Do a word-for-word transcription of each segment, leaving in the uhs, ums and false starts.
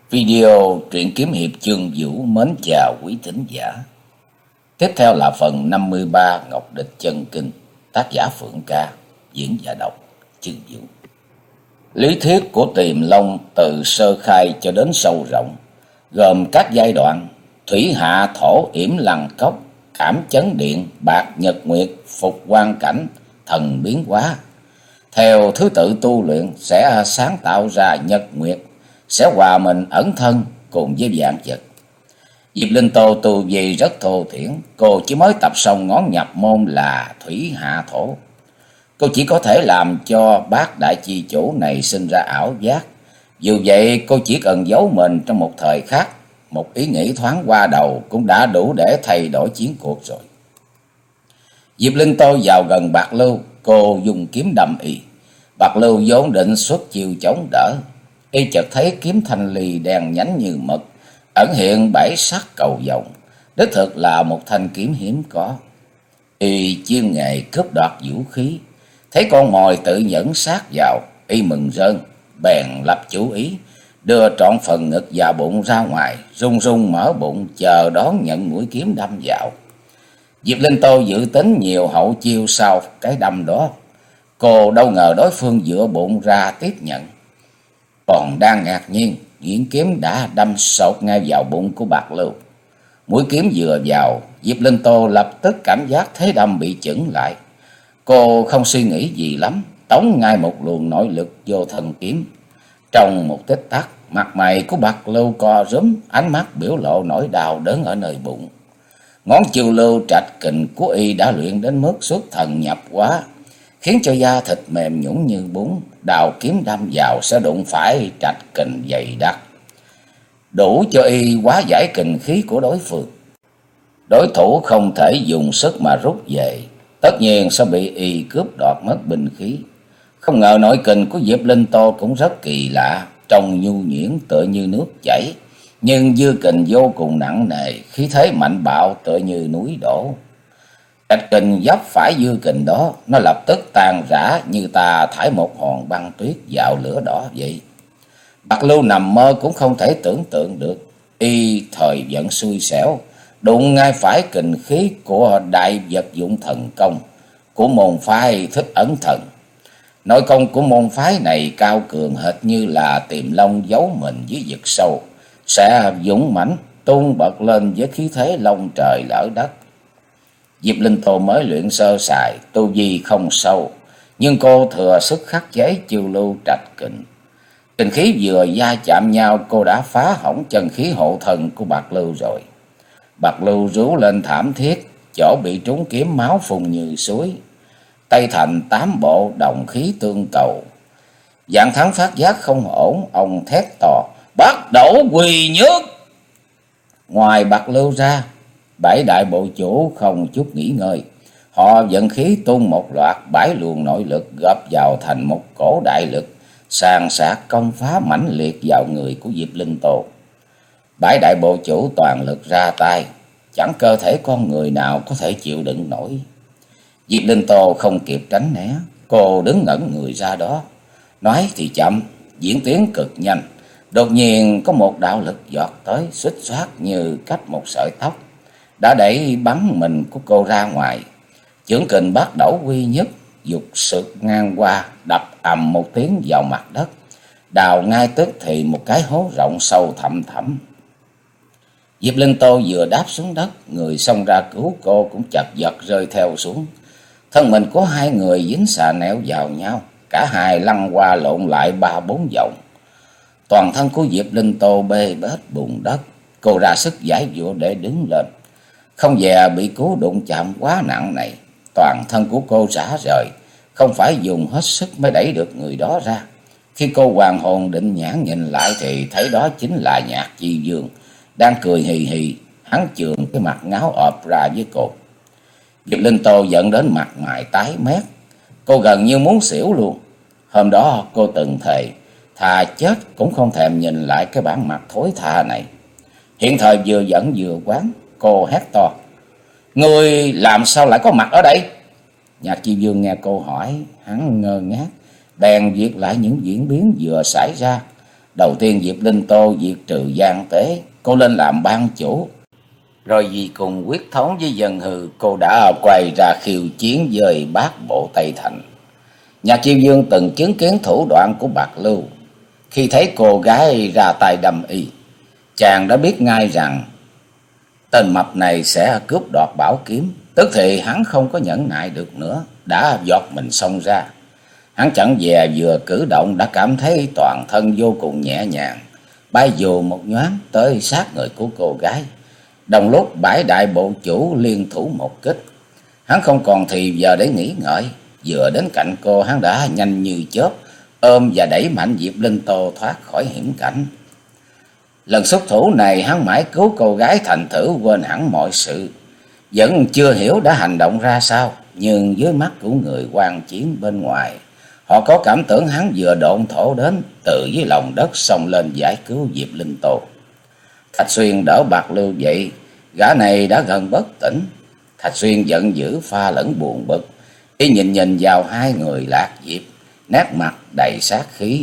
Video truyện kiếm hiệp chương vũ mến chào quý thính giả. Tiếp theo là phần năm mươi ba Ngọc Địch Chân Kinh, tác giả Phượng Ca, diễn giả đọc chương vũ. Lý thuyết của Tiềm Long từ sơ khai cho đến sâu rộng, gồm các giai đoạn: thủy hạ thổ yểm lăng cốc, cảm chấn điện, bạc nhật nguyệt, phục quan cảnh, thần biến hóa. Theo thứ tự tu luyện sẽ sáng tạo ra nhật nguyệt, sẽ hòa mình ẩn thân cùng với vạn vật. Diệp Linh Tô tu vi rất thô thiển, cô chỉ mới tập xong ngón nhập môn là thủy hạ thổ. Cô chỉ có thể làm cho bát đại chi chủ này sinh ra ảo giác. Dù vậy cô chỉ cần giấu mình trong một thời khắc, một ý nghĩ thoáng qua đầu cũng đã đủ để thay đổi chiến cuộc rồi. Diệp Linh Tô vào gần Bạc Lưu, cô dùng kiếm đâm y. Bạc Lưu vốn định xuất chiêu chống đỡ, y chợt thấy kiếm thanh ly đen nhánh như mực, ẩn hiện bảy sắc cầu vồng, đích thực là một thanh kiếm hiếm có. Y chuyên nghề cướp đoạt vũ khí, thấy con mồi tự nhẫn sát vào, y mừng rơn, bèn lập chủ ý, đưa trọn phần ngực và bụng ra ngoài, run run mở bụng chờ đón nhận mũi kiếm đâm vào. Diệp Linh Tô dự tính nhiều hậu chiêu sau cái đâm đó, cô đâu ngờ đối phương dựa bụng ra tiếp nhận. Còn đang ngạc nhiên, nhuyễn kiếm đã đâm sột ngay vào bụng của Bạc Lưu. Mũi kiếm vừa vào, Diệp Linh Tô lập tức cảm giác thế đâm bị chững lại. Cô không suy nghĩ gì lắm, tống ngay một luồng nội lực vô thân kiếm. Trong một tích tắc, mặt mày của Bạc Lưu co rúm, ánh mắt biểu lộ nỗi đau đớn ở nơi bụng. Ngón chiêu lưu trạch kình của y đã luyện đến mức xuất thần nhập hóa, khiến cho da thịt mềm nhũn như bún. Đào kiếm đâm vào sẽ đụng phải trạch kình dày đặc, đủ cho y hóa giải kình khí của đối phương. Đối thủ không thể dùng sức mà rút về, tất nhiên sẽ bị y cướp đoạt mất binh khí. Không ngờ nội kình của Diệp Linh Tô cũng rất kỳ lạ, trông nhu nhuyễn tựa như nước chảy, nhưng dư kình vô cùng nặng nề, khí thế mạnh bạo tựa như núi đổ. Trạch kình dấp phải dư kình đó, nó lập tức tan rã như ta thải một hòn băng tuyết vào lửa đỏ vậy. Bạc Lưu nằm mơ cũng không thể tưởng tượng được, y thời vận xui xẻo, đụng ngay phải kình khí của đại vật dụng thần công của môn phái Thích Ấn Thần. Nội công của môn phái này cao cường hệt như là Tiềm Long giấu mình dưới vực sâu, sẽ dũng mãnh tung bật lên với khí thế long trời lở đất. Diệp Linh Tô mới luyện sơ sài, tu vi không sâu, nhưng cô thừa sức khắc chế chiêu lưu trạch kình. Kình khí vừa va chạm nhau, cô đã phá hỏng chân khí hộ thân của Bạc Lưu rồi. Bạc Lưu rú lên thảm thiết, chỗ bị trúng kiếm máu phun như suối. Tây thành tám bộ đồng khí tương cầu. Dạng Thắng phát giác không ổn, ông thét to: "Bắt đầu quỳ nhức!" Ngoài Bạc Lưu ra, bảy đại bộ chủ không chút nghỉ ngơi, họ vận khí tung một loạt bảy luồng nội lực gấp vào thành một cổ đại lực, sàn sạc công phá mãnh liệt vào người của Diệp Linh Tô. Bảy đại bộ chủ toàn lực ra tay, chẳng cơ thể con người nào có thể chịu đựng nổi. Diệp Linh Tô không kịp tránh né, cô đứng ngẩn người ra đó. Nói thì chậm, diễn tiến cực nhanh. Đột nhiên có một đạo lực giọt tới, xuýt xoát như cách một sợi tóc, đã đẩy bắn mình của cô ra ngoài. Chưởng kình bắt đầu quy nhất, dục sượt ngang qua, đập ầm một tiếng vào mặt đất, đào ngay tức thì một cái hố rộng sâu thẳm thẳm. Diệp Linh Tô vừa đáp xuống đất, người xông ra cứu cô cũng chật vật rơi theo xuống. Thân mình của hai người dính xà nẻo vào nhau, cả hai lăn qua lộn lại ba bốn vòng. Toàn thân của Diệp Linh Tô bê bết bùn đất, cô ra sức giải dụa để đứng lên. Không dè bị cú đụng chạm quá nặng này, toàn thân của cô rã rời, không phải dùng hết sức mới đẩy được người đó ra. Khi cô hoàn hồn định nhãn nhìn lại thì thấy đó chính là Nhạc Chi Dương, đang cười hì hì, hắn chườm cái mặt ngáo ọp ra với cô. Diệp Linh Tô giận đến mặt mày tái mét, cô gần như muốn xỉu luôn. Hôm đó cô từng thề, thà chết cũng không thèm nhìn lại cái bản mặt thối tha này. Hiện thời vừa giận vừa quán, cô hét to: "Ngươi làm sao lại có mặt ở đây?" Nhạc Chi Dương nghe cô hỏi, hắn ngơ ngác, bèn viết lại những diễn biến vừa xảy ra. Đầu tiên Diệp Linh Tô diệt trừ gian tế, cô lên làm ban chủ. Rồi vì cùng quyết thống với dân hư, cô đã quay ra khiêu chiến với bát bộ Tây Thành. Nhạc Chiêu Dương từng chứng kiến thủ đoạn của Bạc Lưu. Khi thấy cô gái ra tay đâm y, chàng đã biết ngay rằng tên mập này sẽ cướp đoạt bảo kiếm. Tức thì hắn không có nhẫn nại được nữa, đã giọt mình xông ra. Hắn chẳng dè vừa cử động đã cảm thấy toàn thân vô cùng nhẹ nhàng, bay dù một nhoáng tới sát người của cô gái. Đồng lúc bãi đại bộ chủ liên thủ một kích, hắn không còn thì giờ để nghĩ ngợi. Vừa đến cạnh cô, hắn đã nhanh như chớp ôm và đẩy mạnh Diệp Linh Tô thoát khỏi hiểm cảnh. Lần xuất thủ này hắn mãi cứu cô gái thành thử quên hẳn mọi sự, vẫn chưa hiểu đã hành động ra sao. Nhưng dưới mắt của người quan chiến bên ngoài, họ có cảm tưởng hắn vừa độn thổ đến từ dưới lòng đất xông lên giải cứu Diệp Linh Tô. Thạch Xuyên đỡ Bạc Lưu dậy, gã này đã gần bất tỉnh. Thạch Xuyên giận dữ pha lẫn buồn bực, y nhìn nhìn vào hai người Lạc Diệp, nét mặt đầy sát khí.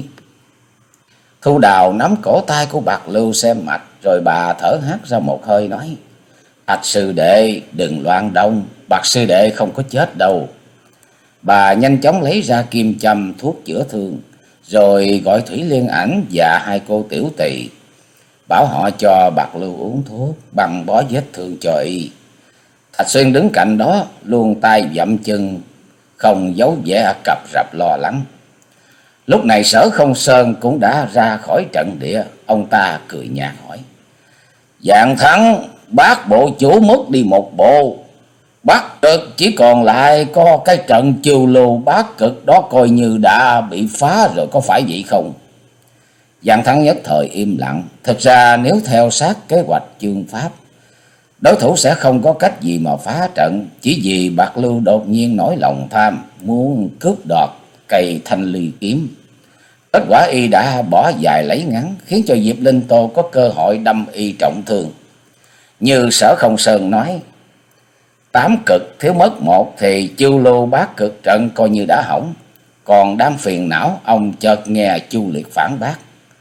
Thu Đào nắm cổ tay của Bạc Lưu xem mạch, rồi bà thở hắt ra một hơi nói: Thạch sư đệ đừng loạn động, Bạc sư đệ không có chết đâu. Bà nhanh chóng lấy ra kim châm thuốc chữa thương, rồi gọi Thủy Liên Ảnh và hai cô tiểu tỳ, bảo họ cho Bạc Lưu uống thuốc, băng bó vết thương cho y. Thạch Xuyên đứng cạnh đó luôn tay dậm chân, không giấu vẻ cập rập lo lắng. Lúc này Sở Không Sơn cũng đã ra khỏi trận địa. Ông ta cười nhạt hỏi: Dạng Thắng, bác bộ chủ mất đi một bộ, Bắc Cực chỉ còn lại có cái trận Chiêu Lưu Bát Cực đó coi như đã bị phá rồi, có phải vậy không? Dạng Thắng nhất thời im lặng. Thực ra nếu theo sát kế hoạch chương pháp, đối thủ sẽ không có cách gì mà phá trận. Chỉ vì Bạc Lưu đột nhiên nổi lòng tham, muốn cướp đoạt cây thanh ly kiếm. Kết quả y đã bỏ dài lấy ngắn, khiến cho Diệp Linh Tô có cơ hội đâm y trọng thương. Như Sở Không Sơn nói, tám cực thiếu mất một thì Chiêu Lưu Bát Cực trận coi như đã hỏng. Còn đám phiền não, ông chợt nghe Chu Liệt phản bác: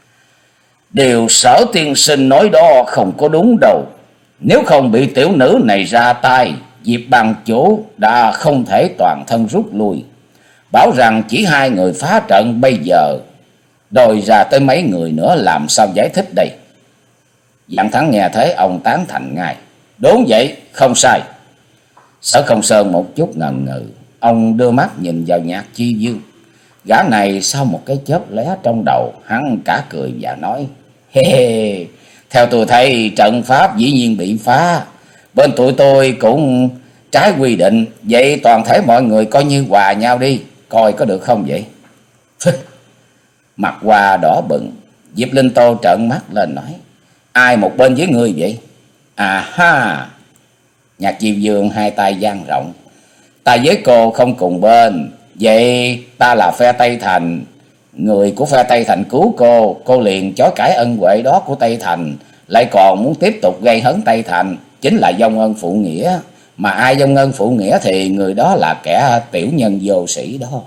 Điều Sở tiên sinh nói đó không có đúng đâu. Nếu không bị tiểu nữ này ra tay, Diệp bằng chủ đã không thể toàn thân rút lui. Bảo rằng chỉ hai người phá trận, bây giờ đòi ra tới mấy người nữa, làm sao giải thích đây? Dạng Thắng nghe thế ông tán thành ngay: Đúng vậy, không sai. Sở Không Sơn một chút ngần ngừ, ông đưa mắt nhìn vào Nhạc Chi Dương. Gã này sau một cái chớp lóe trong đầu, hắn cả cười và nói: Hê hê, theo tôi thấy trận pháp dĩ nhiên bị phá, bên tụi tôi cũng trái quy định, vậy toàn thể mọi người coi như hòa nhau đi, coi có được không vậy? Mặt Hoa đỏ bừng. Diệp Linh Tô trợn mắt lên nói: Ai một bên với ngươi vậy? À ha! Nhạc Chi Dương hai tay dang rộng: Ta với cô không cùng bên, vậy ta là phe Tây Thành. Người của phe Tây Thành cứu cô, cô liền chối cãi ân huệ đó của Tây Thành, lại còn muốn tiếp tục gây hấn Tây Thành, chính là vong ân phụ nghĩa. Mà ai vong ân phụ nghĩa thì người đó là kẻ tiểu nhân vô sĩ đó.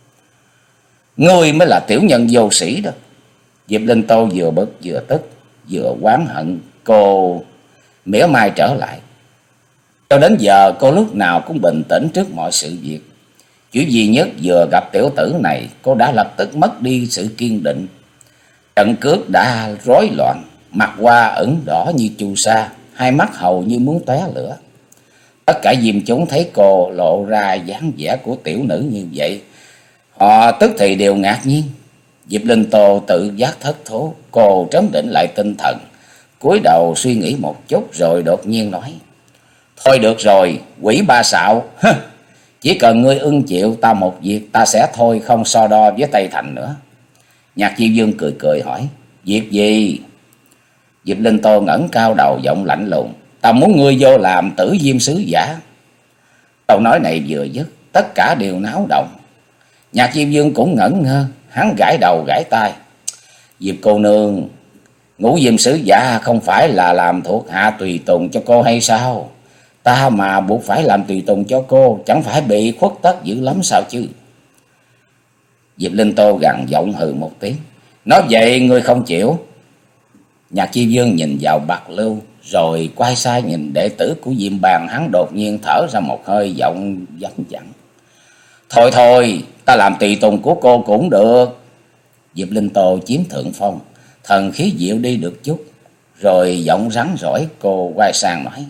Ngươi mới là tiểu nhân vô sĩ đó. Diệp Linh Tô vừa bực vừa tức vừa oán hận. Cô mỉa mai trở lại. Cho đến giờ cô lúc nào cũng bình tĩnh trước mọi sự việc. Chỉ duy nhất vừa gặp tiểu tử này, cô đã lập tức mất đi sự kiên định. Trận cước đã rối loạn, mặt Hoa ửng đỏ như chu sa, hai mắt hầu như muốn tóe lửa. Tất cả diêm chúng thấy cô lộ ra dáng vẻ của tiểu nữ như vậy, họ tức thì đều ngạc nhiên. Diệp Linh Tô tự giác thất thố, cô trấn định lại tinh thần, cúi đầu suy nghĩ một chút rồi đột nhiên nói: Thôi được rồi, quỷ ba xạo, chỉ cần ngươi ưng chịu ta một việc, ta sẽ thôi không so đo với Tây Thành nữa. Nhạc Chi Dương cười cười hỏi: Việc gì? Diệp Linh Tô ngẩng cao đầu giọng lạnh lùng: Ta muốn ngươi vô làm Tử Diêm sứ giả. Câu nói này vừa dứt, tất cả đều náo động. Nhạc Chi Dương cũng ngẩn ngơ, hắn gãi đầu gãi tai: Diệp cô nương, Ngũ Diêm sứ giả không phải là làm thuộc hạ tùy tùng cho cô hay sao? Ta mà buộc phải làm tùy tùng cho cô, chẳng phải bị khuất tất dữ lắm sao chứ? Diệp Linh Tô gằn giọng hừ một tiếng: Nói vậy ngươi không chịu? Nhạc Chi Vương nhìn vào Bạc Lưu, rồi quay sang nhìn đệ tử của Diệm Bàn. Hắn đột nhiên thở ra một hơi, giọng vắn vẳng: Thôi thôi, ta làm tùy tùng của cô cũng được. Diệp Linh Tô chiếm thượng phong, thần khí dịu đi được chút, rồi giọng rắn rỏi cô quay sang nói: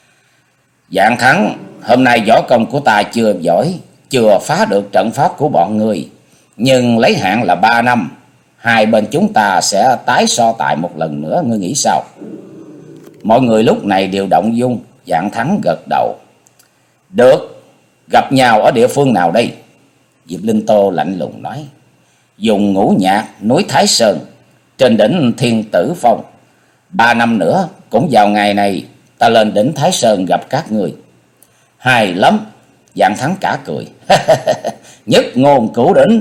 Dạng Thắng, hôm nay võ công của ta chưa giỏi, chưa phá được trận pháp của bọn ngươi, nhưng lấy hạn là ba năm, hai bên chúng ta sẽ tái so tài một lần nữa, ngươi nghĩ sao? Mọi người lúc này đều động dung. Dạng Thắng gật đầu: Được, gặp nhau ở địa phương nào đây? Diệp Linh Tô lạnh lùng nói: Dùng Ngũ Nhạc, núi Thái Sơn, trên đỉnh Thiên Tử Phong. Ba năm nữa cũng vào ngày này, ta lên đỉnh Thái Sơn gặp các người. Hay lắm. Dạng Thắng cả cười: Nhất ngôn cửu đỉnh.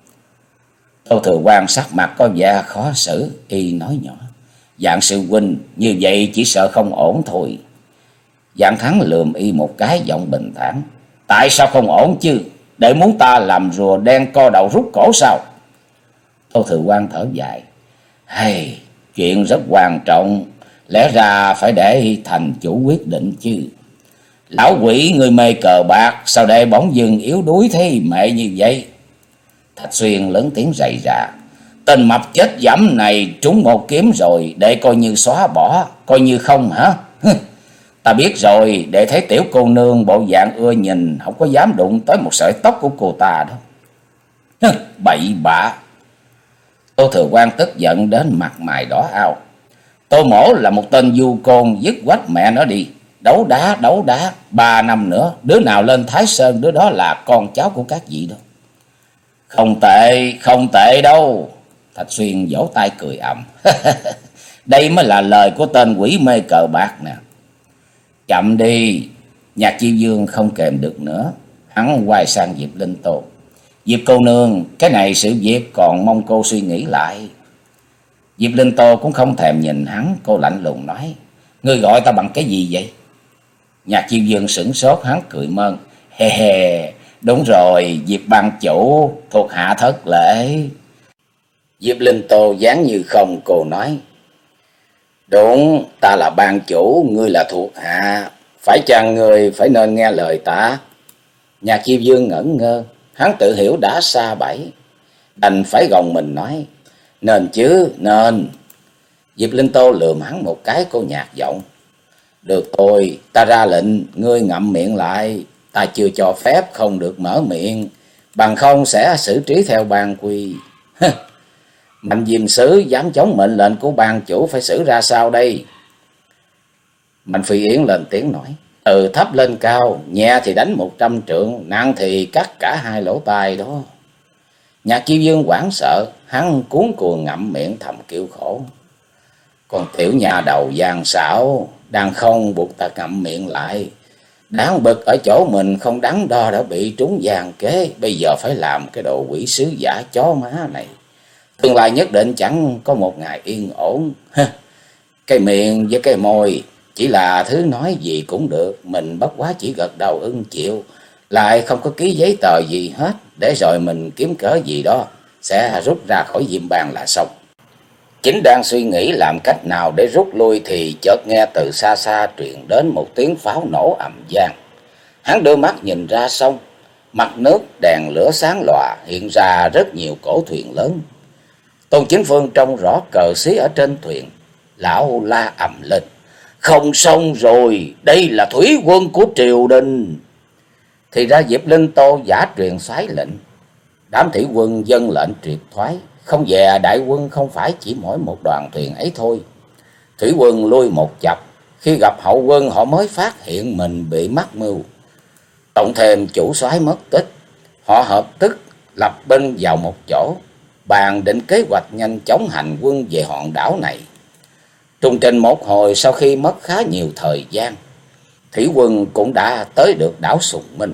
Tô Thừa Quan sắc mặt có vẻ khó xử, y nói nhỏ: Dạng sư huynh, như vậy chỉ sợ không ổn thôi. Dạng Thắng lườm y một cái, giọng bình thản: Tại sao không ổn chứ? Để muốn ta làm rùa đen co đầu rút cổ sao? Tô Thừa Quan thở dài: Hay, chuyện rất quan trọng, lẽ ra phải để thành chủ quyết định chứ. Lão quỷ người mê cờ bạc, sao để bỗng dưng yếu đuối thế mẹ như vậy? Thạch Xuyên lớn tiếng rầy rà: Tên mập chết dẫm này trúng một kiếm rồi, để coi như xóa bỏ, coi như không hả? Ta biết rồi, để thấy tiểu cô nương bộ dạng ưa nhìn, không có dám đụng tới một sợi tóc của cô ta đâu. Bậy bạ. Tô Thừa Quan tức giận đến mặt mày đỏ ao: Tô Mỗ là một tên du côn, dứt quách mẹ nó đi. Đấu đá, đấu đá, ba năm nữa, đứa nào lên Thái Sơn, đứa đó là con cháu của các vị đó. Không tệ, không tệ đâu. Thạch Xuyên vỗ tay cười ầm: Đây mới là lời của tên quỷ mê cờ bạc nè. Chậm đi. Nhạc Chi Vương không kèm được nữa, hắn quay sang Diệp Linh Tô: Diệp cô nương, cái này sự việc còn mong cô suy nghĩ lại. Diệp Linh Tô cũng không thèm nhìn hắn, cô lạnh lùng nói: Ngươi gọi ta bằng cái gì vậy? Nhạc Chi Vương sửng sốt, hắn cười mơn: He he, đúng rồi, Diệp ban chủ, thuộc hạ thất lễ. Diệp Linh Tô dáng như không, cô nói: Đúng, ta là ban chủ, ngươi là thuộc hạ, phải chăng ngươi phải nên nghe lời ta? Nhạc Chi Vương ngẩn ngơ, hắn tự hiểu đã sa bẫy, đành phải gồng mình nói: Nên chứ, nên. Diệp Linh Tô lườm hắn một cái, cô nhạt giọng: Được thôi, ta ra lệnh, ngươi ngậm miệng lại, ta chưa cho phép không được mở miệng, bằng không sẽ xử trí theo ban quy. Mạnh Diêm Sứ dám chống mệnh lệnh của ban chủ phải xử ra sao đây? Mạnh Phi Yến lên tiếng nói: Từ thấp lên cao, nhẹ thì đánh một trăm trượng, nặng thì cắt cả hai lỗ tai đó. Nhạc Chi Vương hoảng sợ, hắn cuống cuồng ngậm miệng thầm kêu khổ: Còn tiểu nhà đầu gian xảo, đang không buộc ta ngậm miệng lại. Đáng bực ở chỗ mình không đắn đo đã bị trúng gian kế, bây giờ phải làm cái đồ quỷ sứ giả chó má này. Tương lai nhất định chẳng có một ngày yên ổn. Cái miệng với cái môi chỉ là thứ nói gì cũng được, mình bất quá chỉ gật đầu ưng chịu, lại không có ký giấy tờ gì hết, để rồi mình kiếm cớ gì đó sẽ rút ra khỏi Diệm Bàn là xong. Chính đang suy nghĩ làm cách nào để rút lui thì chợt nghe từ xa xa truyền đến một tiếng pháo nổ ầm vang. Hắn đưa mắt nhìn ra sông, mặt nước đèn lửa sáng lòa, hiện ra rất nhiều cỗ thuyền lớn. Tôn Chính Phương trông rõ cờ xí ở trên thuyền, lão la ầm lên: Không xong rồi, đây là thủy quân của triều đình. Thì ra Diệp Linh Tô giả truyền soái lệnh, đám thủy quân dân lệnh triệt thoái, không về đại quân không phải chỉ mỗi một đoàn thuyền ấy thôi. Thủy quân lui một chập, khi gặp hậu quân họ mới phát hiện mình bị mắc mưu. Cộng thêm chủ soái mất tích, họ hợp tức lập binh vào một chỗ, bàn định kế hoạch nhanh chóng hành quân về hòn đảo này. Trung trình một hồi, sau khi mất khá nhiều thời gian, thủy quân cũng đã tới được đảo Sùng Minh.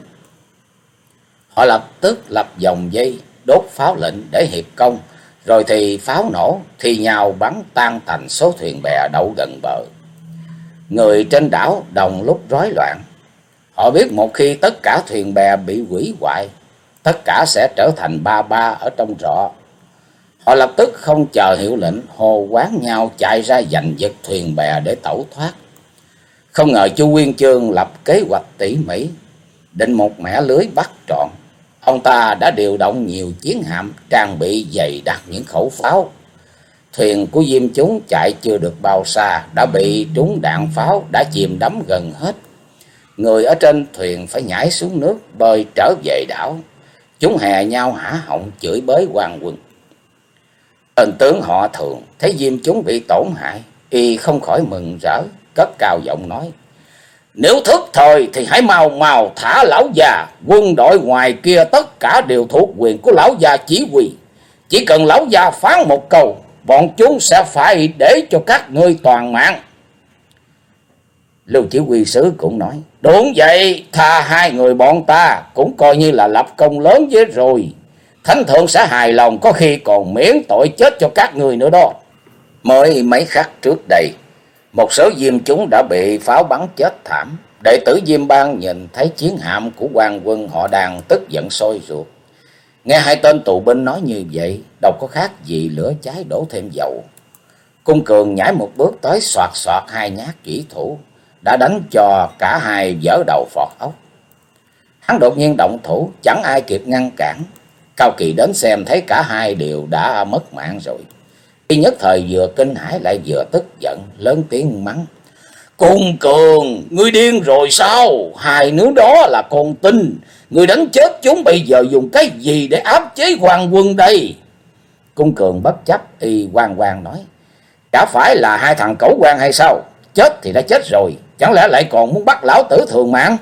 Họ lập tức lập vòng dây, đốt pháo lệnh để hiệp công, rồi thì pháo nổ thì nhào bắn tan tành số thuyền bè đậu gần bờ. Người trên đảo đồng lúc rối loạn. Họ biết một khi tất cả thuyền bè bị hủy hoại, tất cả sẽ trở thành ba ba ở trong rọ. Họ lập tức không chờ hiệu lệnh, hô quán nhau chạy ra giành giật thuyền bè để tẩu thoát. Không ngờ Chu Nguyên Chương lập kế hoạch tỉ mỉ, định một mẻ lưới bắt trọn. Ông ta đã điều động nhiều chiến hạm, trang bị dày đặc những khẩu pháo. Thuyền của Diêm chúng chạy chưa được bao xa đã bị trúng đạn pháo, đã chìm đắm gần hết. Người ở trên thuyền phải nhảy xuống nước bơi trở về đảo. Chúng hè nhau hả họng chửi bới quan quân. Tên tướng họ Thường thấy Diêm chúng bị tổn hại, y không khỏi mừng rỡ, cất cao giọng nói: Nếu thức thời thì hãy mau mau thả lão già. Quân đội ngoài kia tất cả đều thuộc quyền của lão già chỉ huy. Chỉ cần lão già phán một câu, bọn chúng sẽ phải để cho các ngươi toàn mạng. Lưu chỉ huy sứ cũng nói: Đúng vậy, tha hai người bọn ta cũng coi như là lập công lớn với rồi. Thánh thượng sẽ hài lòng, có khi còn miễn tội chết cho các ngươi nữa đó. Mới mấy khắc trước đây, một số Diêm chúng đã bị pháo bắn chết thảm. Đệ tử Diêm Bang nhìn thấy chiến hạm của quan quân, họ đang tức giận sôi ruột. Nghe hai tên tù binh nói như vậy, đâu có khác gì lửa cháy đổ thêm dầu. Cung Cường nhảy một bước tới, soạt soạt hai nhát chỉ thủ, đã đánh cho cả hai vỡ đầu phọt ốc. Hắn đột nhiên động thủ, chẳng ai kịp ngăn cản. Cao Kỳ đến xem thấy cả hai đều đã mất mạng rồi. Y nhất thời vừa kinh hãi lại vừa tức giận, lớn tiếng mắng: Cung Cường, ngươi điên rồi sao? Hai đứa đó là con tin, ngươi đánh chết chúng, bây giờ dùng cái gì để áp chế quan quân đây? Cung Cường bất chấp, y oan oan nói: Chả phải là hai thằng cẩu quan hay sao? Chết thì đã chết rồi, chẳng lẽ lại còn muốn bắt lão tử thường mạng?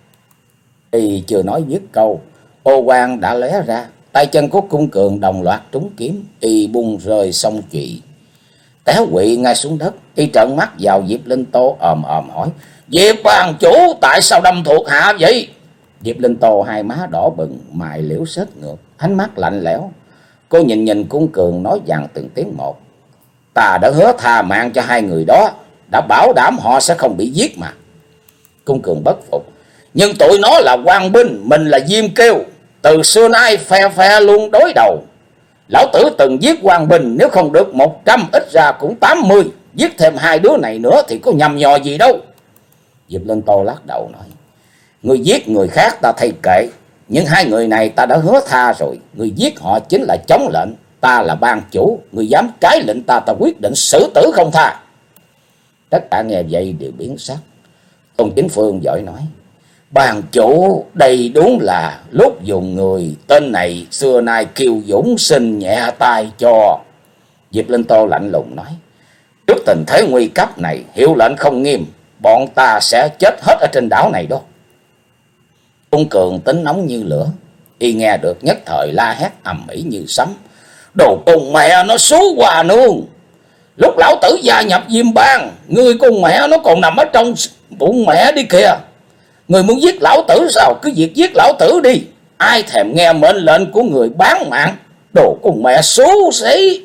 Y chưa nói dứt câu, ô quang đã lóe ra, tay chân của Cung Cường đồng loạt trúng kiếm, y bung rơi sông chụy, té quỵ ngay xuống đất. Y trợn mắt vào Diệp Linh Tô, ồm ồm hỏi: Diệp Bang chủ, tại sao đâm thuộc hạ vậy? Diệp Linh Tô hai má đỏ bừng, mày liễu xếch ngược, ánh mắt lạnh lẽo. Cô nhìn nhìn Cung Cường nói dằn từng tiếng một: Ta đã hứa tha mạng cho hai người đó, đã bảo đảm họ sẽ không bị giết mà. Cung Cường bất phục: Nhưng tụi nó là quan binh, mình là Diêm Kiêu, từ xưa nay phe phe luôn đối đầu. Lão tử từng giết quan binh, nếu không được một trăm ít ra cũng tám mươi, giết thêm hai đứa này nữa thì có nhầm nhò gì đâu. Diệp Linh Tô lắc đầu nói: Người giết người khác ta thay kệ, nhưng hai người này ta đã hứa tha rồi. Người giết họ chính là chống lệnh, ta là ban chủ, người dám trái lệnh ta, ta quyết định xử tử không tha. Tất cả nghe vậy đều biến sắc. Tôn Chính Phương vội nói: Ban chủ, đây đúng là lúc dùng người, tên này xưa nay kiêu dũng, xin nhẹ tay cho. Diệp Linh Tô lạnh lùng nói: Trước tình thế nguy cấp này, hiệu lệnh không nghiêm, bọn ta sẽ chết hết ở trên đảo này đó. Cung Cường tính nóng như lửa, y nghe được nhất thời la hét ầm ĩ như sấm: Đồ cùng mẹ nó xú hòa nương! Lúc lão tử gia nhập Diêm Bang, ngươi con mẹ nó còn nằm ở trong bụng mẹ đi kìa. Người muốn giết lão tử sao, cứ việc giết lão tử đi, ai thèm nghe mệnh lệnh của người bán mạng. Đồ con mẹ xú xí!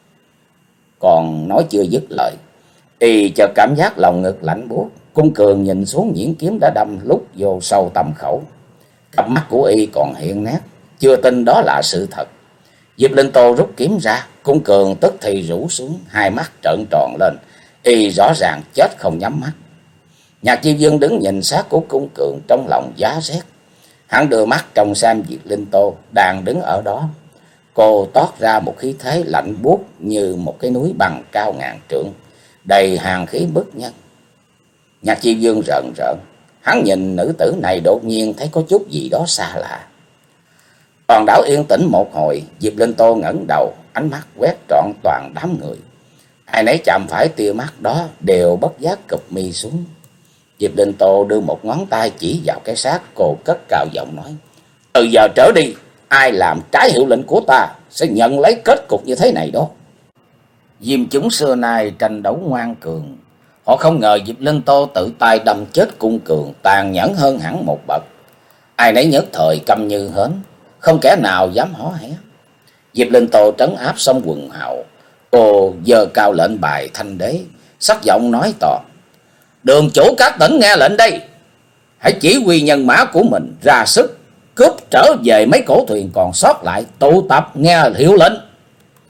Còn nói chưa dứt lời, y chợt cảm giác lòng ngực lạnh buốt. Cung Cường nhìn xuống nhuyễn kiếm đã đâm lúc vô sâu tâm khẩu, cặp mắt của y còn hiện nét, chưa tin đó là sự thật. Diệp Linh Tô rút kiếm ra, Cung Cường tức thì rũ xuống, hai mắt trợn tròn lên, y rõ ràng chết không nhắm mắt. Nhạc Chi Dương đứng nhìn xác của Cung Cường trong lòng giá rét. Hắn đưa mắt trông xem Diệp Linh Tô đang đứng ở đó. Cô toát ra một khí thế lạnh buốt như một cái núi bằng cao ngàn trượng, đầy hàn khí bức nhân. Nhạc Chi Dương rợn rợn, hắn nhìn nữ tử này đột nhiên thấy có chút gì đó xa lạ. Toàn đảo yên tĩnh một hồi, Diệp Linh Tô ngẩng đầu, ánh mắt quét trọn toàn đám người. Ai nấy chạm phải tia mắt đó đều bất giác cụp mi xuống. Diệp Linh Tô đưa một ngón tay chỉ vào cái xác, cô cất cao giọng nói: Từ giờ trở đi, ai làm trái hiệu lệnh của ta sẽ nhận lấy kết cục như thế này đó. Diêm chúng xưa nay tranh đấu ngoan cường, họ không ngờ Diệp Linh Tô tự tay đâm chết Cung Cường tàn nhẫn hơn hẳn một bậc. Ai nấy nhất thời câm như hến, không kẻ nào dám hó hé. Diệp Linh Tô trấn áp xong quần hào, cô giơ cao lệnh bài thanh đế, sắc giọng nói to: Đường chủ các tỉnh nghe lệnh đây, hãy chỉ huy nhân mã của mình ra sức cướp trở về mấy cổ thuyền còn sót lại, tụ tập nghe hiệu lệnh.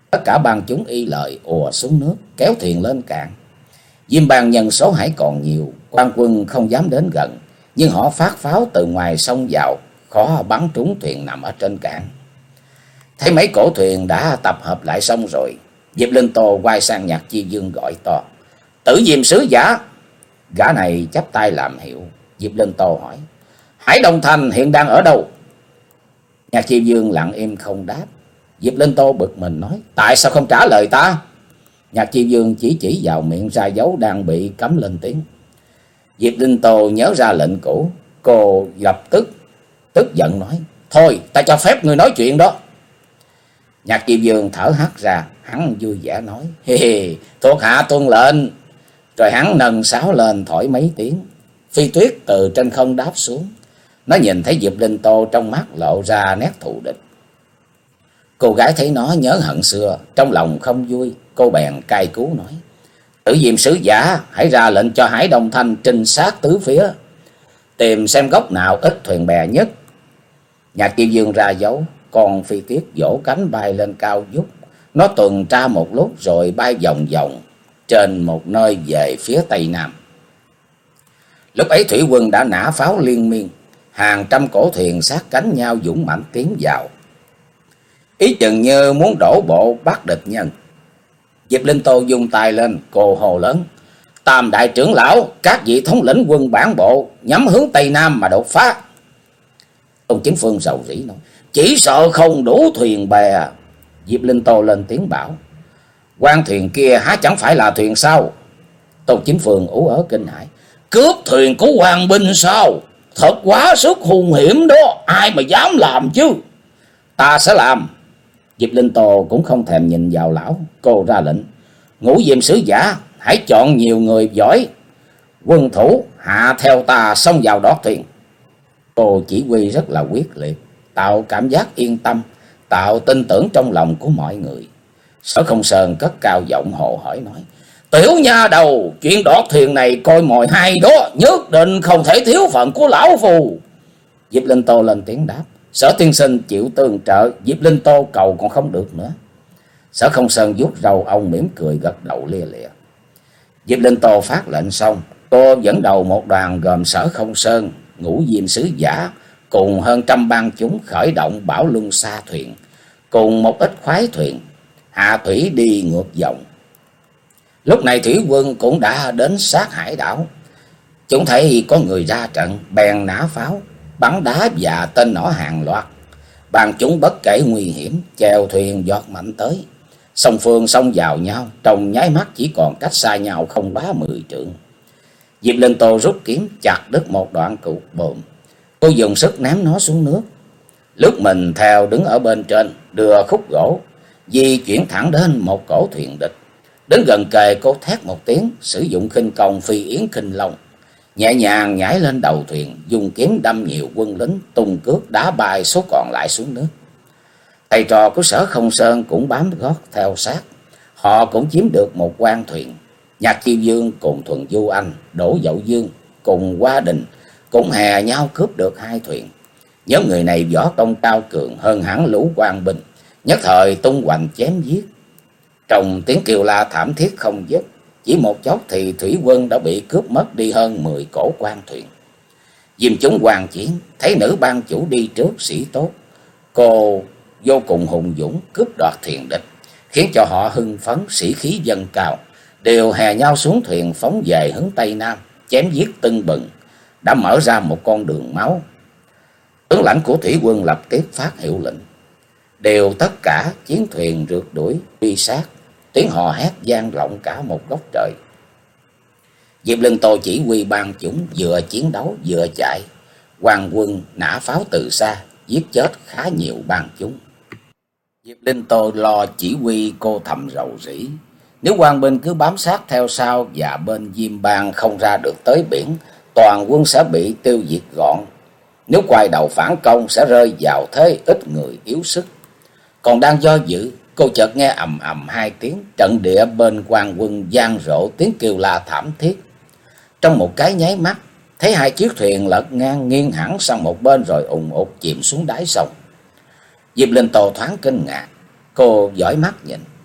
Tất cả bang chúng y lời ùa xuống nước, kéo thuyền lên cạn. Diêm bang nhân số hãy còn nhiều, quan quân không dám đến gần, nhưng họ phát pháo từ ngoài sông vào, khó bắn trúng thuyền nằm ở trên cạn. Thấy mấy cổ thuyền đã tập hợp lại xong rồi, Diệp Linh Tô quay sang Nhạc Chi Dương gọi to: Tử Diêm sứ giả! Gã này chắp tay làm hiệu. Diệp Linh Tô hỏi: Hải Đông Thành hiện đang ở đâu? Nhạc Chi Dương lặng im không đáp. Diệp Linh Tô bực mình nói: Tại sao không trả lời ta? Nhạc Chi Dương chỉ chỉ vào miệng ra dấu đang bị cấm lên tiếng. Diệp Linh Tô nhớ ra lệnh cũ, cô lập tức tức giận nói: Thôi, ta cho phép ngươi nói chuyện đó. Nhạc Chi Dương thở hắt ra, hắn vui vẻ nói: Hi hi, thuộc hạ tuân lệnh. Rồi hắn nâng sáo lên thổi mấy tiếng. Phi Tuyết từ trên không đáp xuống. Nó nhìn thấy Diệp Linh Tô, trong mắt lộ ra nét thù địch. Cô gái thấy nó nhớ hận xưa, trong lòng không vui, cô bèn cay cú nói: Tử Diêm sứ giả, hãy ra lệnh cho Hải Đông Thanh trinh sát tứ phía, tìm xem góc nào ít thuyền bè nhất. Nhạc Chi Dương ra dấu, còn Phi Tuyết vỗ cánh bay lên cao vút. Nó tuần tra một lúc rồi bay vòng vòng trên một nơi về phía tây nam. Lúc ấy thủy quân đã nã pháo liên miên, hàng trăm cổ thuyền sát cánh nhau dũng mạnh tiến vào, ý chừng như muốn đổ bộ bắt địch nhân. Diệp Linh Tô dung tay lên, cô hồ lớn: Tam đại trưởng lão, các vị thống lĩnh quân bản bộ, nhắm hướng tây nam mà đột phá. Tôn Chính Phương rầu rĩ nói: Chỉ sợ không đủ thuyền bè. Diệp Linh Tô lên tiếng bảo: Quan thuyền kia há chẳng phải là thuyền sao? Tôn Chính Phương ú ớ kinh hãi: Cướp thuyền của hoàng binh sao? Thật quá sức hung hiểm đó, ai mà dám làm chứ? Ta sẽ làm. Diệp Linh Tô cũng không thèm nhìn vào lão, cô ra lệnh: Ngũ Diệm sứ giả, hãy chọn nhiều người giỏi, quân thủ hạ theo ta xông vào đọt thuyền. Cô chỉ huy rất là quyết liệt, tạo cảm giác yên tâm, tạo tin tưởng trong lòng của mọi người. Sở Không Sơn cất cao giọng hồ hởi nói: Tiểu nha đầu, chuyện đọt thuyền này coi mồi hay đó, nhất định không thể thiếu phận của lão phù. Diệp Linh Tô lên tiếng đáp: Sở tiên sinh chịu tương trợ, Diệp Linh Tô cầu còn không được nữa. Sở Không Sơn vuốt râu ông mỉm cười gật đầu lia lịa. Diệp Linh Tô phát lệnh xong, cô dẫn đầu một đoàn gồm Sở Không Sơn, Ngũ Diêm sứ giả cùng hơn trăm bang chúng khởi động Bảo Luân Sa thuyền, cùng một ít khoái thuyền hạ thủy đi ngược dòng. Lúc này thủy quân cũng đã đến sát hải đảo. Chúng thấy có người ra trận, bèn nã pháo bắn đá và tên nỏ hàng loạt. Bang chúng bất kể nguy hiểm, chèo thuyền giọt mạnh tới. Song phương xông vào nhau, trong nháy mắt chỉ còn cách xa nhau không quá mười trượng. Diệp Linh Tô rút kiếm chặt đứt một đoạn cột buồm. Cô dùng sức ném nó xuống nước, lướt mình theo đứng ở bên trên, đưa khúc gỗ di chuyển thẳng đến một cổ thuyền địch. Đến gần kề, cô thét một tiếng, sử dụng khinh công phi yến khinh long, nhẹ nhàng nhảy lên đầu thuyền, dùng kiếm đâm nhiều quân lính, tung cước đá bay số còn lại xuống nước. Thầy trò của Sở Không Sơn cũng bám gót theo sát, họ cũng chiếm được một quan thuyền. Nhạc Chi Dương cùng Thuần Du Anh, Đỗ Dậu Dương cùng Hoa Đình cũng hè nhau cướp được hai thuyền. Nhóm người này võ công cao cường hơn hẳn lũ quan binh, nhất thời tung hoành chém giết. Trong tiếng kêu la thảm thiết không dứt, chỉ một chốc thì thủy quân đã bị cướp mất đi hơn mười cổ quan thuyền. Diêm chúng hoàng chiến thấy nữ ban chủ đi trước sĩ tốt, cô vô cùng hùng dũng cướp đoạt thuyền địch, khiến cho họ hưng phấn, sĩ khí dâng cao, đều hè nhau xuống thuyền phóng về hướng tây nam, chém giết tưng bừng, đã mở ra một con đường máu. Tướng lãnh của thủy quân lập tức phát hiệu lệnh, đều tất cả chiến thuyền rượt đuổi truy sát, tiếng hò hét vang rộng cả một góc trời. Diệp Linh Tô chỉ huy ban chúng vừa chiến đấu vừa chạy, hoàng quân nã pháo từ xa, giết chết khá nhiều ban chúng. Diệp Linh Tô lo chỉ huy, cô thầm rầu rĩ, nếu quan binh cứ bám sát theo sau và bên Diêm bang không ra được tới biển, toàn quân sẽ bị tiêu diệt gọn. Nếu quay đầu phản công sẽ rơi vào thế ít người yếu sức. Còn đang do dự, cô chợt nghe ầm ầm hai tiếng, trận địa bên quan quân vang rộ tiếng kêu la thảm thiết. Trong một cái nháy mắt, thấy hai chiếc thuyền lật ngang nghiêng hẳn sang một bên rồi ùn ụt chìm xuống đáy sông. Diệp Linh Tô thoáng kinh ngạc, cô dõi mắt nhìn,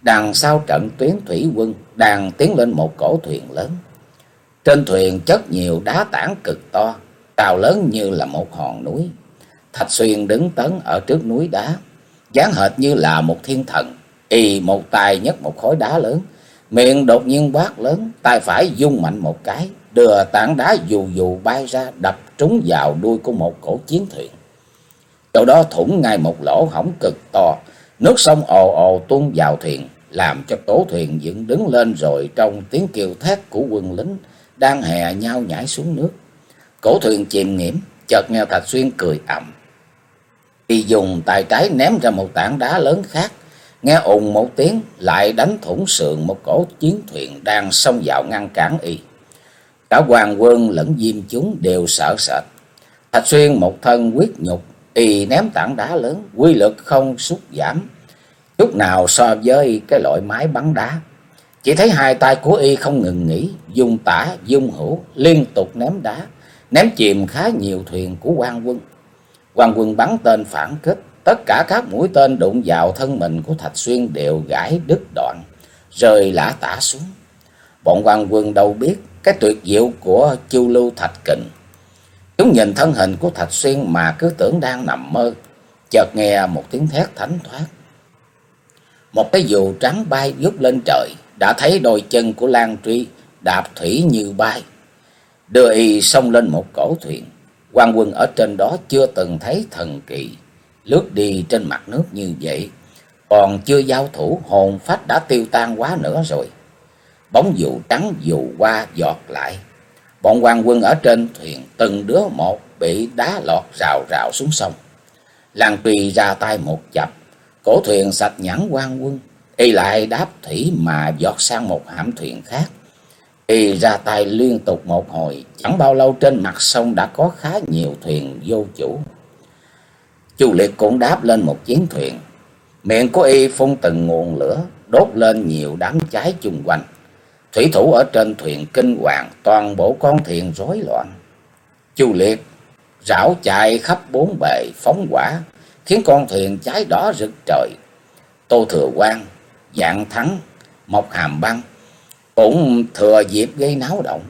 Đằng sau trận tuyến thủy quân đang tiến lên một cỗ thuyền lớn. Trên thuyền chất nhiều đá tảng cực to, cao lớn như là một hòn núi. Thạch Xuyên đứng tấn ở trước núi đá, dáng hệt như là một thiên thần. Y một tay nhấc một khối đá lớn, miệng đột nhiên quát lớn, tay phải vung mạnh một cái, đưa tảng đá dù dù bay ra, đập trúng vào đuôi của một cỗ chiến thuyền. Chỗ đó thủng ngay một lỗ hổng cực to, nước sông ồ ồ tuôn vào thuyền, làm cho cổ thuyền dựng đứng lên, rồi trong tiếng kêu thét của quân lính đang hè nhau nhảy xuống nước. Cổ thuyền chìm nghiễm, chợt nghe Thạch Xuyên cười ầm. Y dùng tay trái ném ra một tảng đá lớn khác, nghe ùng một tiếng, lại đánh thủng sườn một cổ chiến thuyền đang xông vào ngăn cản y. Cả hoàng quân lẫn diêm chúng đều sợ sệt. Thạch Xuyên một thân quyết nhục, y ném tảng đá lớn, quy lực không sút giảm chút nào so với cái loại máy bắn đá. Chỉ thấy hai tay của y không ngừng nghỉ, dùng tả dung hữu liên tục ném đá, ném chìm khá nhiều thuyền của quan quân. Quan quân bắn tên phản kích, tất cả các mũi tên đụng vào thân mình của Thạch Xuyên đều gãy đứt đoạn, rơi lả tả xuống. Bọn quan quân đâu biết cái tuyệt diệu của Chu Lưu Thạch Kình. Chúng nhìn thân hình của Thạch Xuyên mà cứ tưởng đang nằm mơ. Chợt nghe một tiếng thét thánh thoát, một cái dù trắng bay vút lên trời. Đã thấy đôi chân của Lan Truy đạp thủy như bay, đưa y xông lên một cổ thuyền. Quan quân ở trên đó chưa từng thấy thần kỳ lướt đi trên mặt nước như vậy, còn chưa giao thủ hồn phách đã tiêu tan quá nữa rồi. Bóng dù trắng dù qua giọt lại, bọn quan quân ở trên thuyền từng đứa một bị đá lọt rào rào xuống sông. Lan Truy ra tay một chập, cổ thuyền sạch nhẵn quan quân. Y lại đáp thủy mà giọt sang một hạm thuyền khác. Y ra tay liên tục một hồi, chẳng bao lâu trên mặt sông đã có khá nhiều thuyền vô chủ. Chu Liệt cũng đáp lên một chiến thuyền, miệng của y phun từng nguồn lửa, đốt lên nhiều đám cháy chung quanh. Thủy thủ ở trên thuyền kinh hoàng, toàn bộ con thuyền rối loạn. Chu Liệt rảo chạy khắp bốn bề phóng hỏa, khiến con thuyền cháy đỏ rực trời. Tô Thừa Quang, Dạng Thắng, Mộc Hàm Băng cũng thừa dịp gây náo động,